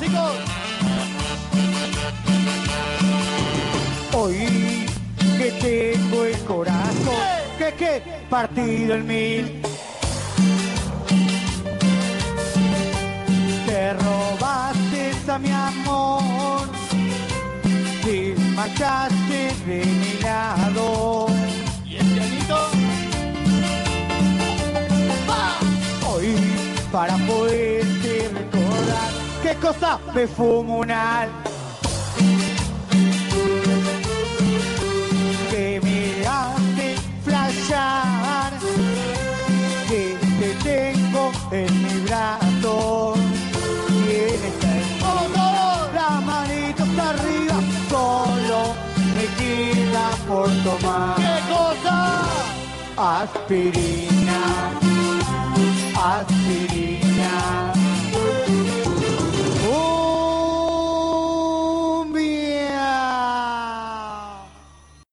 chicos. Hoy que tengo el corazón, que partido en mil. Te robaste a mi amor, te marchaste de mi lado. ¿Y el pianito? Hoy para poderte recordar, qué cosa me fumo un al. Que me hace flashear, que te tengo en mi brazo. Y en esta ¡Vamos! las manitos arriba, solo me queda por tomar. ¿Qué cosa? Aspirina, aspirina.